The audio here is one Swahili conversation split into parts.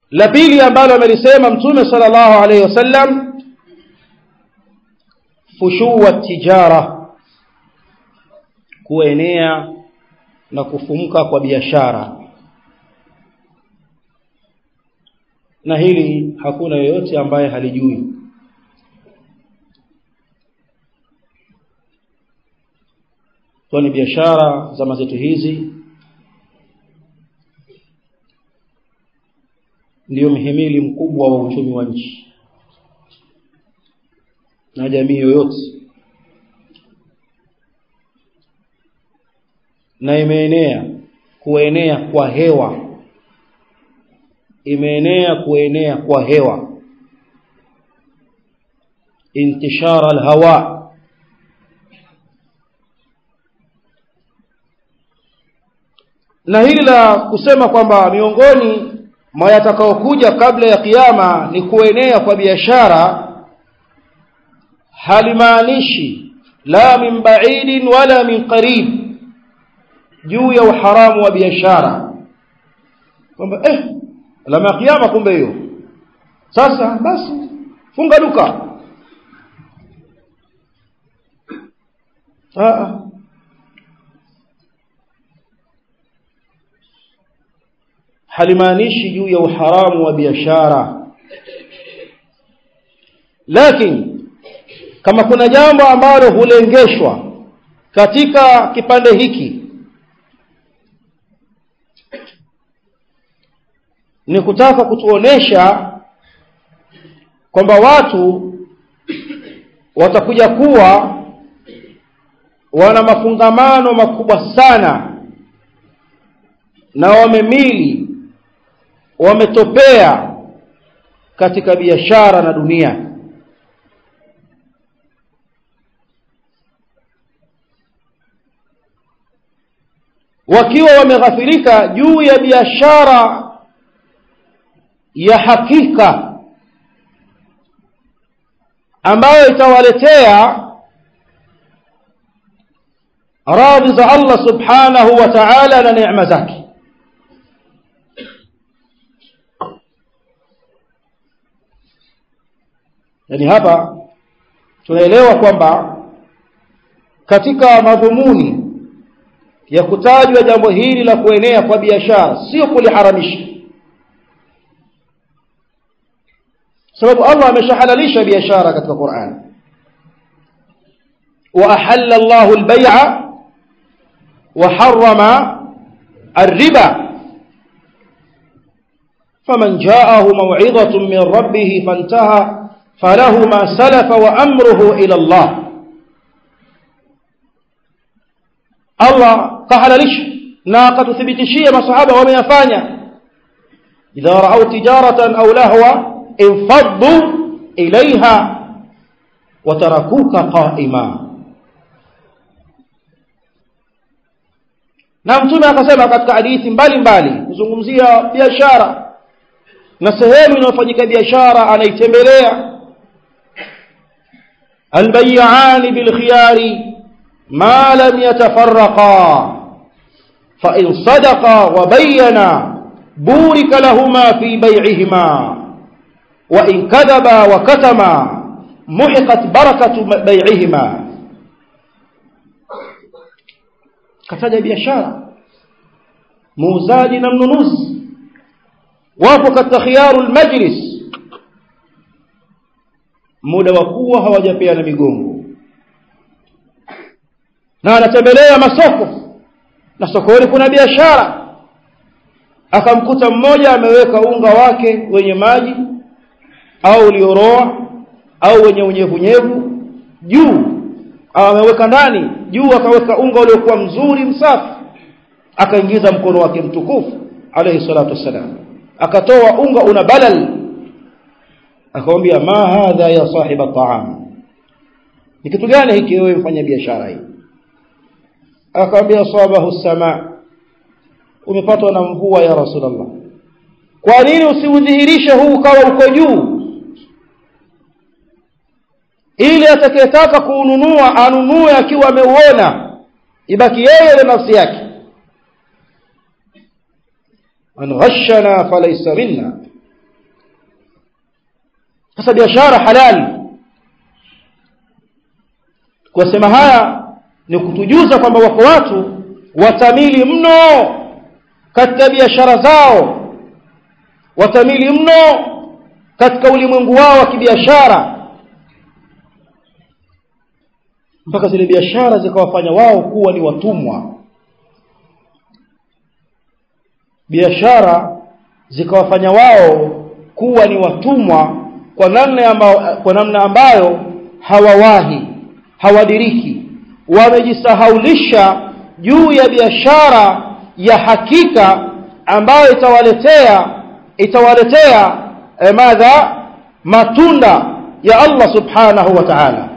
La pili ambalo amelisema Mtume sallallahu alayhi wasallam, fushuwa tijara, kuenea na kufumuka kwa biashara. Na hili hakuna yeyote ambaye halijui. Kwani biashara zama zetu hizi ndio mhimili mkubwa wa uchumi wa nchi na jamii yoyote, na imeenea kuenea kwa hewa, kuenea kwa hewa, intishara alhawa. Na hili la kusema kwamba miongoni mwa yatakayokuja kabla ya kiyama ni kuenea kwa biashara, halimaanishi la min ba'idin wala min qarib juu ya uharamu wa biashara, kwamba alama kiyama kumbe hiyo, sasa basi funga duka. halimaanishi juu ya uharamu wa biashara. Lakini kama kuna jambo ambalo hulengeshwa katika kipande hiki, ni kutaka kutuonesha kwamba watu watakuja kuwa wana mafungamano makubwa sana na wamemili, wametopea katika biashara na dunia. Wakiwa wameghafilika juu ya biashara ya hakika ambayo itawaletea radhi za Allah subhanahu wa ta'ala na neema zake. Yani hapa tunaelewa kwamba katika madhumuni ya kutajwa jambo hili la kuenea kwa biashara sio kuliharamisha, sababu Allah ameshahalalisha biashara katika Qur'an. Wa ahalla Allahu al-bay'a wa harrama ar-riba, faman ja'ahu maw'izatun min rabbih fantaha falahu ma salafa wa amruhu ila Allah. Allah kahalalisha na akatuthibitishia masahaba wameyafanya. Idha ra'aw tijaratan aw lahwa infaddu ilaiha wa tarakuka qa'ima. Na Mtume akasema katika hadithi mbalimbali kuzungumzia biashara na sehemu inayofanyika biashara, anaitembelea albay'an bilkhiyari ma lam yatafarraqa fa in sadaqa wa bayyana burika lahumā fi bay'ihima wa in kadhaba wa katama muhiqat barakatu bay'ihima. Kataja biashara, muuzaji na mnunuzi wapo katika khiyarul majlis, muda wa kuwa hawajapeana migongo. Na anatembelea masoko, na sokoni kuna biashara, akamkuta mmoja ameweka unga wake wenye maji au ulioroa au wenye unyevunyevu juu, ameweka ndani, juu akaweka unga uliokuwa mzuri msafi, akaingiza mkono wake mtukufu alayhi salatu wassalam, akatoa unga una balal, akamwambia ma hadha ya sahib at-ta'am, ni kitu gani hiki wewe mfanya biashara hii? Akamwambia sabahu as-sama, umepatwa na mvua ya Rasulullah, kwa nini usiudhihirishe huu kawa uko juu, ili atakayetaka kununua anunue akiwa ameuona, ibaki yeye na nafsi yake. Man ghashana falaysa minna sasa biashara halali. Kwa sema haya ni kutujuza kwamba wako watu watamili mno katika biashara zao, watamili mno katika ulimwengu wao wa kibiashara, mpaka zile biashara zikawafanya wao kuwa ni watumwa. Biashara zikawafanya wao kuwa ni watumwa kwa namna ambayo hawawahi, hawadiriki, wamejisahaulisha juu ya biashara ya hakika ambayo itawaletea matunda ya Allah subhanahu wa ta'ala,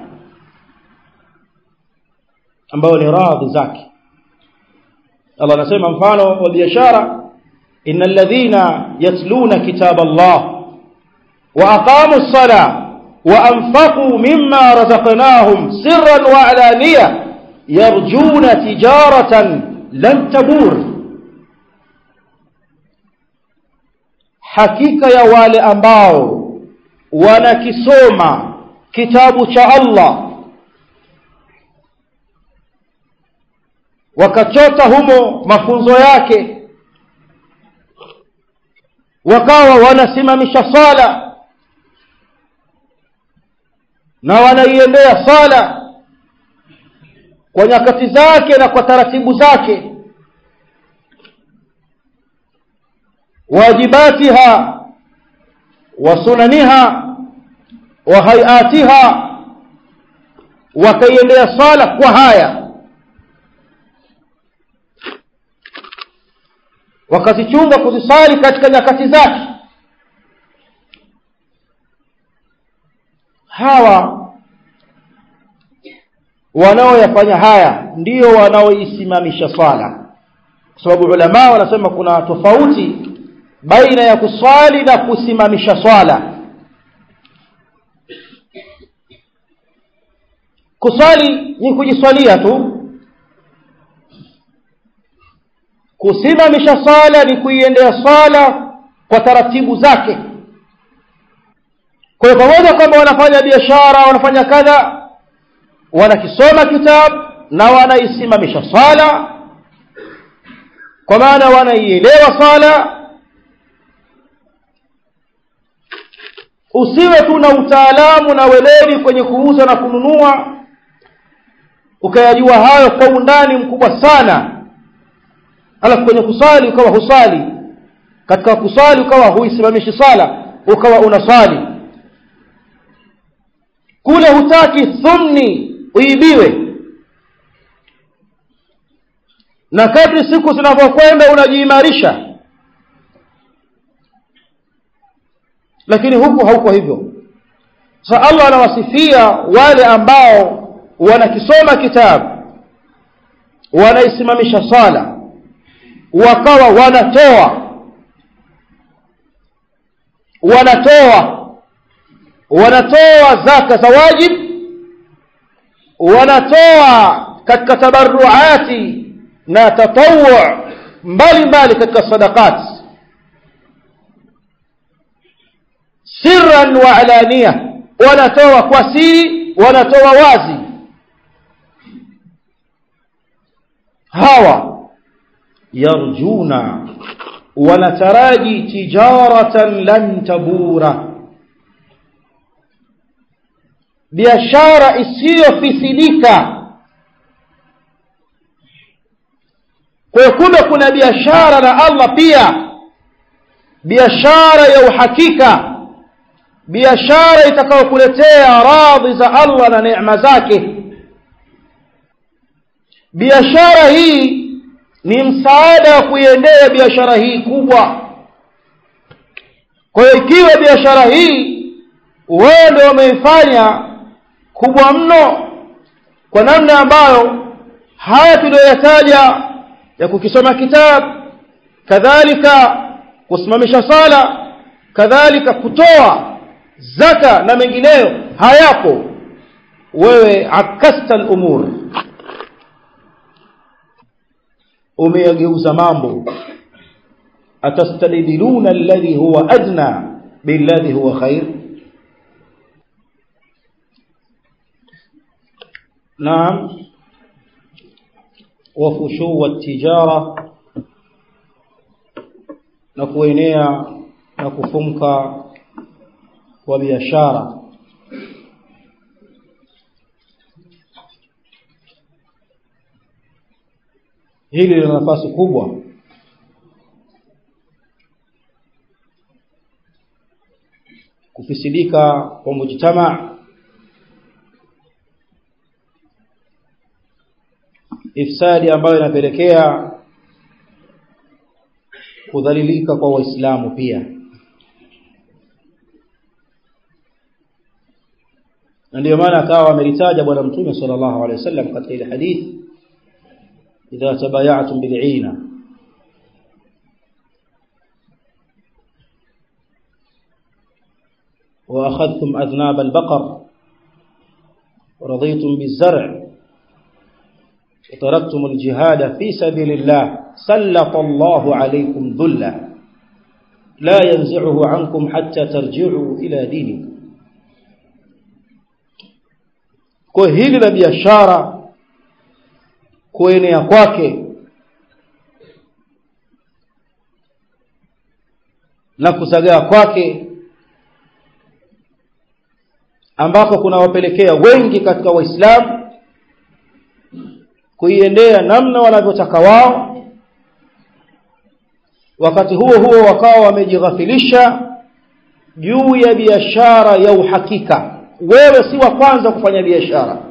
ambayo ni radhi zake. Allah anasema mfano wa biashara, innal ladhina yatluna kitaba Allah wa aqamus salah wa anfaqu mimma razaqnahum sirran wa alaniya yarjuna tijaratan lan tabur. Hakika ya wale ambao wanakisoma kitabu cha Allah, wakachota humo mafunzo yake, wakawa wanasimamisha sala na wanaiendea sala kwa nyakati zake na kwa taratibu zake, wajibatiha wa sunaniha wa hayatiha, wakaiendea sala kwa haya, wakazichunga kuzisali katika nyakati zake. Hawa wanaoyafanya haya ndio wanaoisimamisha swala, kwa sababu ulama wanasema kuna tofauti baina ya kuswali na kusimamisha swala. Kuswali ni kujiswalia tu, kusimamisha swala ni kuiendea swala kwa taratibu zake. Kwa hiyo pamoja kwamba wanafanya biashara, wanafanya kadha, wanakisoma kitabu na wanaisimamisha swala, kwa maana wanaielewa swala. Usiwe tu na utaalamu na weledi kwenye kuuza na kununua ukayajua hayo kwa undani mkubwa sana, alafu kwenye kusali ukawa husali, katika kusali ukawa huisimamishi sala, ukawa unasali kule, hutaki thumni uibiwe, na kadri siku zinavyokwenda unajiimarisha, lakini huku hauko hivyo. Sasa Allah anawasifia wale ambao wanakisoma kitabu, wanaisimamisha sala, wakawa wanatoa zaka za wajib, wanatoa katika tabarruati na tatawwu mbalimbali katika sadaqat, sirran wa alaniya, wanatoa kwa siri, wanatoa wazi. Hawa yarjuna, wanataraji tijaratan lan tabura, biashara isiyofisidika. Kwa kumbe kuna biashara na Allah pia, biashara ya uhakika, biashara itakayokuletea radhi za Allah na neema zake. Biashara hii ni msaada wa kuiendea biashara hii kubwa. Kwa hiyo ikiwa biashara hii wewe ndio umeifanya kubwa mno kwa namna ambayo haya tuliyoyataja ya kukisoma kitabu, kadhalika kusimamisha sala, kadhalika kutoa zaka na mengineyo hayapo, wewe akasta al-umur, umeyageuza mambo. Atastadiluna alladhi huwa adna billadhi huwa khair, naam wa fushu at-tijara na kuenea na kufumka kwa biashara. Hili lina nafasi kubwa kufisidika kwa mujtama, ifsadi ambayo inapelekea kudhalilika kwa Waislamu pia. Ndio maana akawa amelitaja bwana Mtume sallallahu alaihi wasallam katika ile hadithi, idha tabaya'tum bil'ina wa akhadhtum adhnab al-baqar wa raditum biz-zar' wa taraktum al-jihad fi sabilillah sallata Allahu alaykum dhulla la yanzi'uhu 'ankum hatta tarji'u ila dinikum. Kwa hili la biashara kuenea kwake na kusagaa kwake, ambako kuna wapelekea wengi katika Waislamu kuiendea namna wanavyotaka wao, wakati huo huo wakawa wamejighafilisha juu ya biashara ya uhakika. Wewe si wa kwanza kufanya biashara.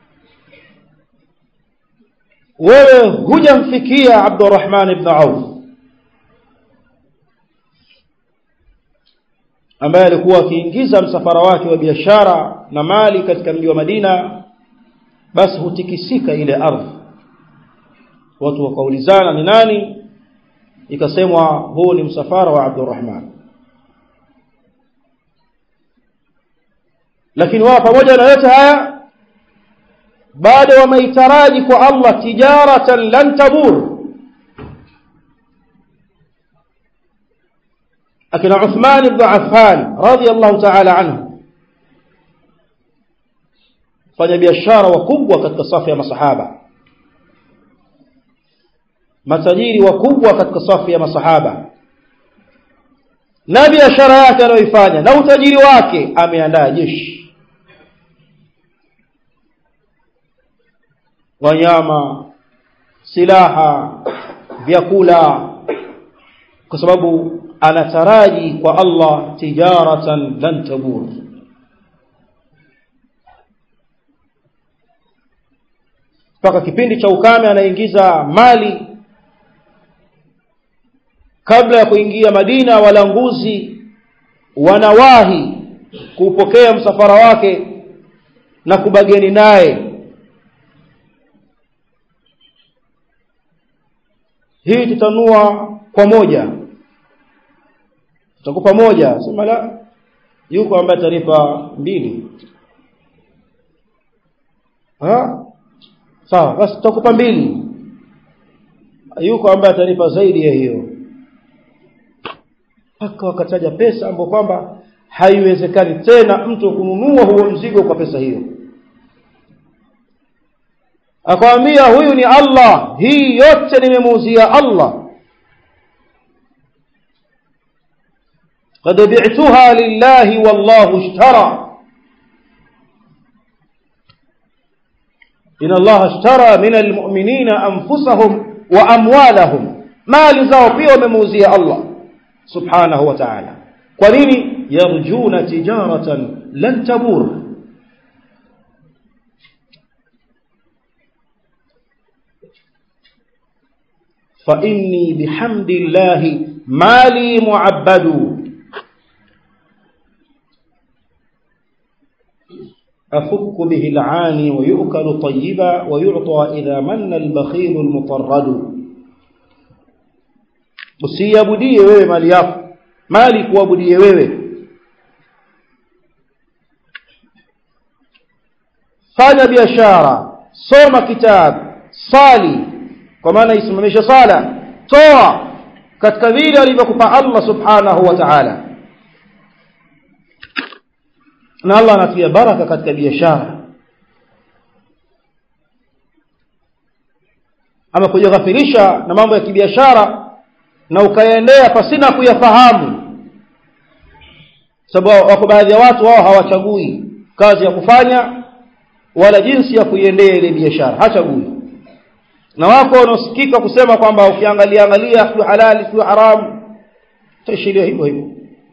Wewe hujamfikia Abdurrahman ibn Auf ambaye alikuwa akiingiza msafara wake wa biashara na mali katika mji wa Madina, basi hutikisika ile ardhi. Watu wakaulizana ni nani, ikasemwa huu ni msafara wa Abdurrahman. Lakini wao pamoja na yote haya bado wameitaraji kwa Allah tijaratan lan tabur. akina Uthman ibn Affan radiyallahu ta'ala anhu, fanya biashara wakubwa katika safu ya masahaba, matajiri wakubwa katika safu ya masahaba, na biashara yake anayoifanya na utajiri wake ameandaa jeshi, wanyama, silaha, vyakula, kwa sababu anataraji kwa Allah tijaratan lan tabur. Mpaka kipindi cha ukame anaingiza mali. Kabla ya kuingia Madina, walanguzi wanawahi kupokea msafara wake na kubageni naye. Hii tutanua kwa moja, tutakupa moja. Sema la, yuko ambaye atanipa mbili. Sawa, basi tutakupa mbili. Yuko ambaye atanipa zaidi ya hiyo. Paka wakataja pesa ambapo kwamba haiwezekani tena mtu kununua huo mzigo kwa pesa hiyo. Akamwambia huyu ni Allah, hii yote nimemuuzia Allah. qad bi'tuha lillahi wallahu ishtara, inna Allah ishtara min almu'minina anfusahum wa amwalahum. Mali zao pia wamemuuzia Allah subhanahu wa ta'ala. Kwa nini? yarjuna tijaratan lan tabur. fa inni bihamdillahi mali mu'abbadu afukku bihi al'ani wa yu'kalu tayyiba wa yu'ta idha manna al-bakhil al-mutarrad. Usiabudie wewe mali yako, mali kuabudie wewe. Fanya biashara, soma kitabu, sali, kwa maana isimamisha sala, toa katika vile alivyokupa Allah subhanahu wa ta'ala, na Allah anatia baraka katika biashara. ama kujighafirisha na mambo ya kibiashara na ukaendea pasina kuyafahamu. Sababu wako baadhi ya watu wao hawachagui kazi ya kufanya wala jinsi ya kuiendea ile biashara, hachagui. Na wako wanaosikika kusema kwamba ukiangalia sio halali sio haramu, tashiria hivyo hivyo.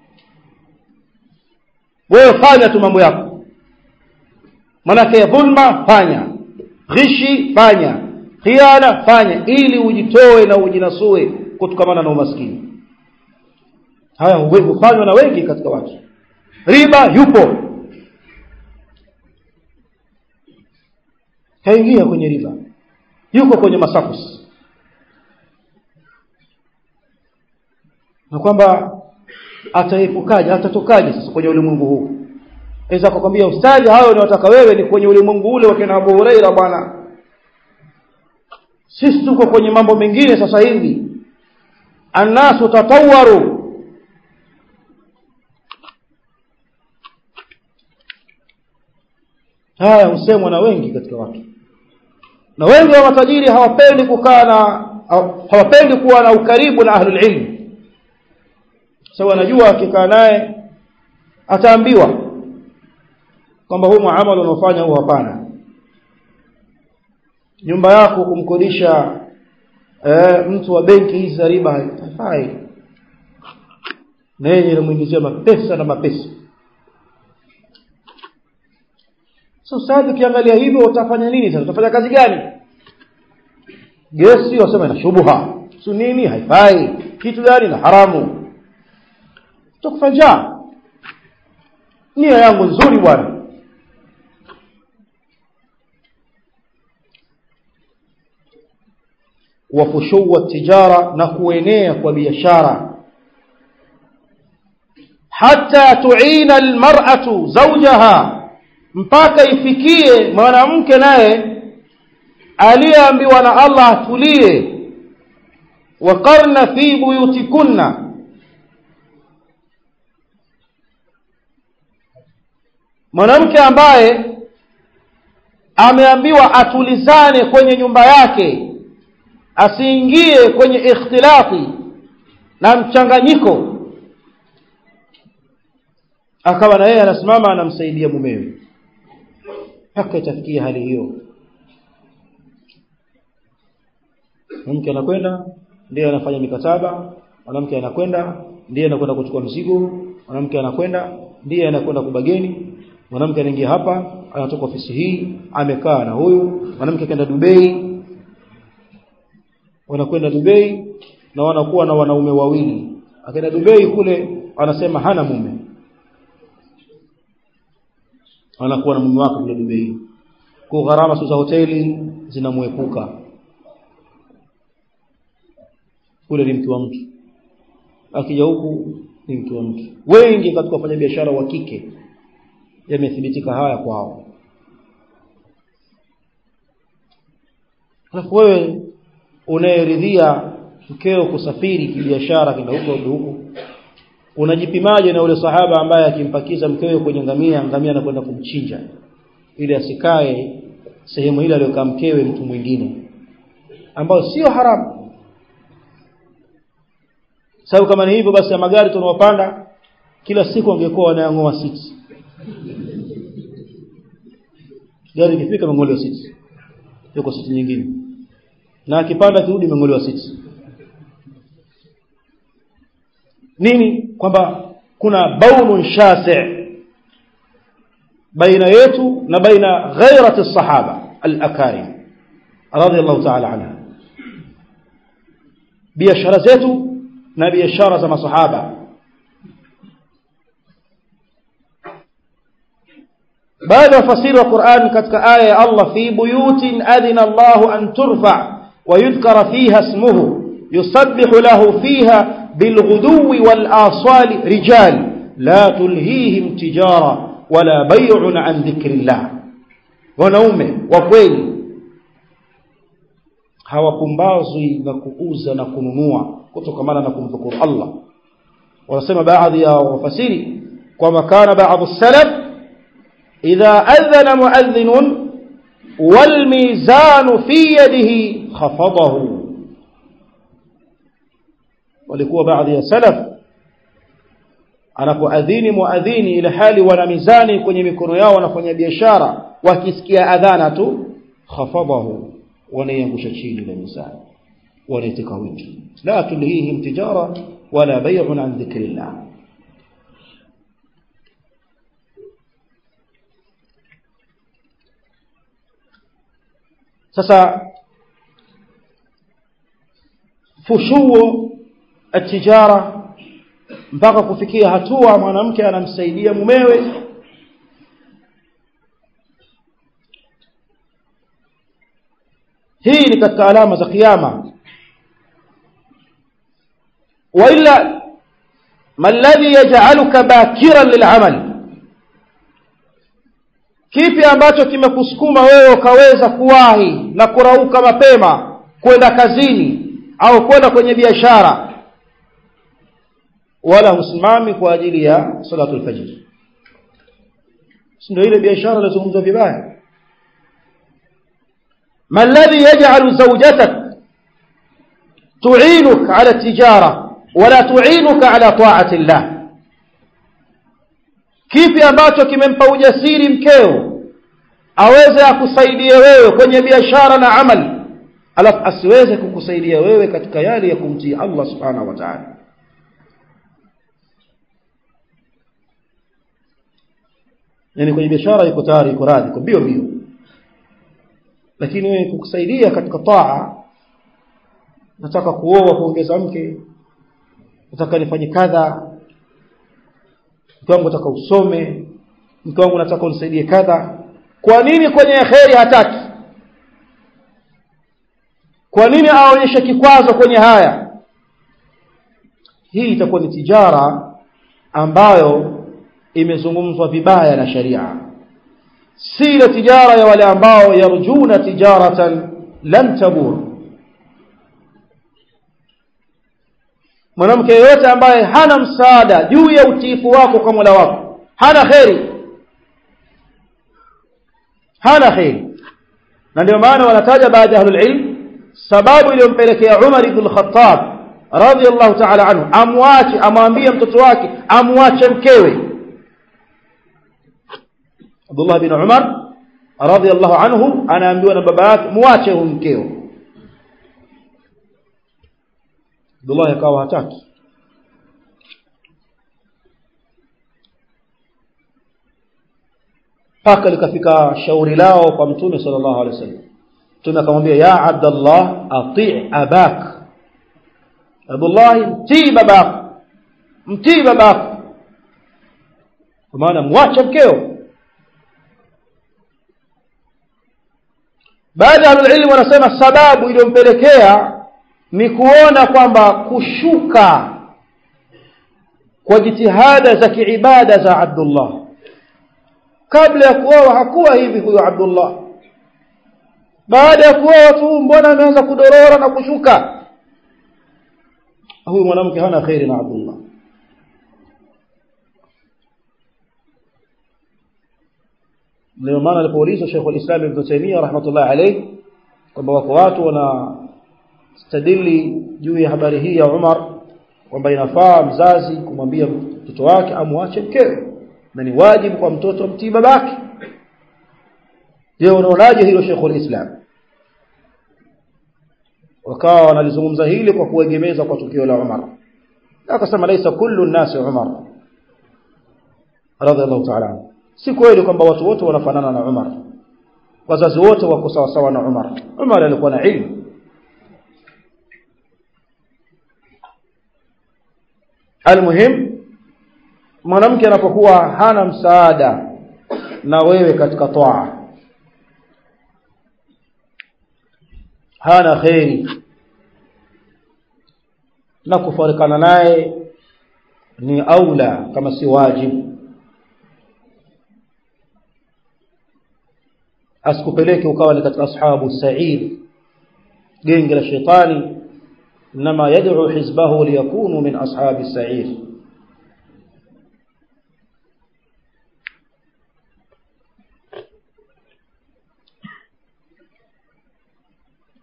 Wewe fanya tu mambo yako, manake dhulma fanya, ghishi fanya, khiana fanya, ili ujitoe na ujinasue kutokana na umaskini. Haya hufanywa na wengi katika watu. Riba yupo, kaingia kwenye riba, yuko kwenye masafusi, na kwamba ataepukaje, atatokaje sasa kwenye ulimwengu huu. Aweza kukwambia ustadi, hayo ni wataka wewe, ni kwenye ulimwengu ule wa kina Abu Huraira bwana. Sisi tuko kwenye mambo mengine sasa hivi. Annasu tatawaru, haya husemwa na wengi katika watu. Na wengi wa matajiri hawapendi kuwa na ukaribu na ahlul ilm. Sawa, anajua akikaa naye ataambiwa kwamba huu muamala unaofanya huu hapana. Nyumba yako kumkodisha mtu wa benki hizi za riba haifai, na yeye anamuingizia mapesa na mapesa. Sasa ukiangalia hivyo utafanya nini sasa? Utafanya kazi gani? Gesi wasema ina shubha, si nini haifai, kitu gani na haramu. Tukufanya nia yangu nzuri bwana. Wafushu tijara, na kuenea kwa biashara. Hatta tuina almar'atu zawjaha, mpaka ifikie mwanamke naye aliyeambiwa na Allah atulie. Waqarna fi buyutikunna, mwanamke ambaye ameambiwa atulizane kwenye nyumba yake, asiingie kwenye ikhtilafi na mchanganyiko, akawa na yeye anasimama anamsaidia mumewe, haka itafikia hali hiyo. Mwanamke anakwenda ndiye anafanya mikataba, mwanamke anakwenda ndiye anakwenda kuchukua mzigo, mwanamke anakwenda ndiye anakwenda kubageni, mwanamke anaingia hapa anatoka ofisi hii amekaa na huyu, mwanamke kaenda Dubai, wanakwenda Dubai na wanakuwa na wanaume wawili. Akaenda Dubai kule anasema hana mume, anakuwa na mume wake kule Dubai. Kwa gharama za hoteli zinamwepuka, kule ni mtu wa mtu, akija huku ni mtu wa mtu. Wengi katika wafanya biashara wa kike yamethibitika haya kwao. Alafu wewe unayeridhia mkeo kusafiri kibiashara kwenda huko, unajipimaje na ule sahaba ambaye akimpakiza mkewe kwenye ngamia anakwenda kumchinja ili asikae sehemu ile aliyokaa mkewe mtu mwingine, ambao sio haramu? Sababu kama ni hivyo basi, ya magari tunawapanda kila siku angekuwa wanayangoa seats. Gari ikifika mangolewa seats, yuko seat nyingine, na akipanda kirudi mangolewa seats. Nini? Kwamba kuna baunun shasi' baina yetu na baina ghairati as-sahaba al-akarim radiyallahu ta'ala anha, biashara zetu na biashara za masahaba. baada ya fasiri wa Qur'an katika aya ya Allah, fi buyutin adhina Allahu an turfa wa yudhkara fiha ismuhu yusabbihu lahu fiha bilghuduwi wal asali rijal la tulhihim tijara wala bay'un an dhikrillah. Wanaume wa kweli hawapumbazwi na kuuza na kununua kutokana na kumdhukuru Allah. Wanasema baadhi ya wafasiri kwamba kana baadhi salaf idha adhana muadhdhin والميزان في يده خفضه. walikuwa baadhi ya salaf anapoadhini muadhini ile hali wana mizani kwenye mikono yao wanafanya biashara, wakisikia adhana tu khafadahu, wanaiangusha chini ile mizani, wanaitika wingi. la tulhihim tijara wala bay'un an dhikrillah. sasa fushuo atijara mpaka kufikia hatua mwanamke anamsaidia mumewe, hii ni katika alama za kiyama. wa illa ma alladhi yaj'aluka bakiran lil'amal, kipi ambacho kimekusukuma wewe ukaweza kuwahi na kurauka mapema kwenda kazini au kwenda kwenye biashara, wala usimami kwa ajili ya salatul fajr? ndio ile biashara inazungumzwa vibaya. ما الذي يجعل زوجتك تعينك على التجارة ولا تعينك على طاعة الله؟ kipi ambacho kimempa ujasiri mkeo aweze akusaidia wewe kwenye biashara na amali, alafu asiweze kukusaidia wewe katika yale ya kumtii Allah subhanahu wa ta'ala? yani kwenye biashara yuko tayari, yuko radhi, yuko bio bio, lakini wewe kukusaidia katika taa, nataka kuoa, kuongeza mke, nataka nifanye kadha, mke wangu nataka usome, mke wangu nataka unisaidie kadha. Kwa nini kwenye khairi hataki? Kwa nini aonyeshe kikwazo kwenye haya? Hii itakuwa ni tijara ambayo imezungumzwa vibaya na sharia, si ile tijara ya wale ambao yarjuna tijaratan lan tabur. mwanamke yote ambaye hana msaada juu ya utiifu wako kwa Mola wako hana khairi, hana khairi. na ndio maana wanataja baadhi ya ahlul ilm sababu iliyompelekea Umar ibn al-Khattab radhiyallahu ta'ala anhu amwache, amwambie mtoto wake amwache mkewe. Abdullah bin Umar radhiyallahu anhu anaambiwa na baba yake muache huyo mkeo. Abdullah akawa hataki. Paka likafika shauri lao kwa Mtume sallallahu alaihi wasallam. Mtume akamwambia ya Abdullah ati' abak, Abdullah mtii babako, mtii babako, kwa maana muache mkeo. Baadhi ya ilmu wanasema sababu iliyompelekea ni kuona kwamba kushuka kwa jitihada za kiibada za Abdullah. Kabla ya kuoa hakuwa hivi huyo Abdullah, baada ya kuoa tu mbona ameanza kudorora na kushuka? Huyu mwanamke hana khairi na Abdullah. Ndio maana alipoulizwa Sheikh al-Islam Ibn Taymiyyah rahmatullah alayh kwamba wako watu wanastadili juu ya habari hii ya Umar kwamba inafaa mzazi kumwambia mtoto wake amwache mkewe na ni wajibu kwa mtoto mtii babake. Je, unaonaje hilo Sheikh al-Islam? Wakawa wanalizungumza hili kwa kuegemeza kwa tukio la Umar. Akasema laisa kullu an-nas Umar radhiallahu ta'ala. Si kweli kwamba watu wote wanafanana na Umar, wazazi wote wako sawa sawa na Umar. Umar alikuwa na ilmu. Almuhim, mwanamke anapokuwa hana msaada na wewe katika toa, hana khairi, na kufarikana naye ni aula kama si wajibu. Asikupeleke ukawa ni katika ashabu sa'id, genge la shetani. Inma yad'u hizbahu liyakunu min ashabi sa'id.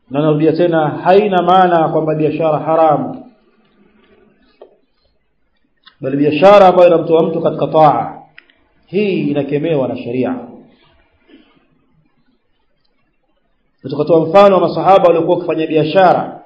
na narudia tena, haina maana kwamba biashara haramu, bali biashara ambayo inamtoa mtu katika taa, hii inakemewa na sharia. Tukatoa mfano wa masahaba waliokuwa kufanya biashara,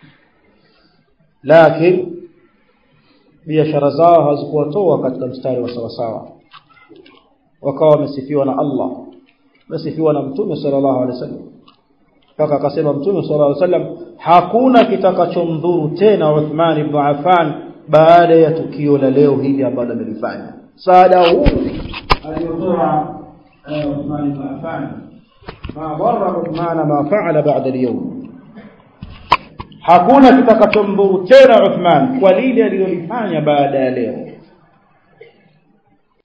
lakini biashara zao hazikuwatoa katika mstari wa sawa sawa, wakawa wamesifiwa na Allah, wamesifiwa na Mtume sallallahu alaihi wasallam, mpaka akasema Mtume sallallahu alaihi wasallam, hakuna kitakachomdhuru tena Uthman ibn Affan baada ya tukio la leo hili ambalo amelifanya. Saada huu aliotoa Uthman ibn Affan, ma dharra Uthman ma fa'ala ba'da al-yawm, hakuna kitakachomdhuru tena Uthman kwa lile alilolifanya baada ya leo.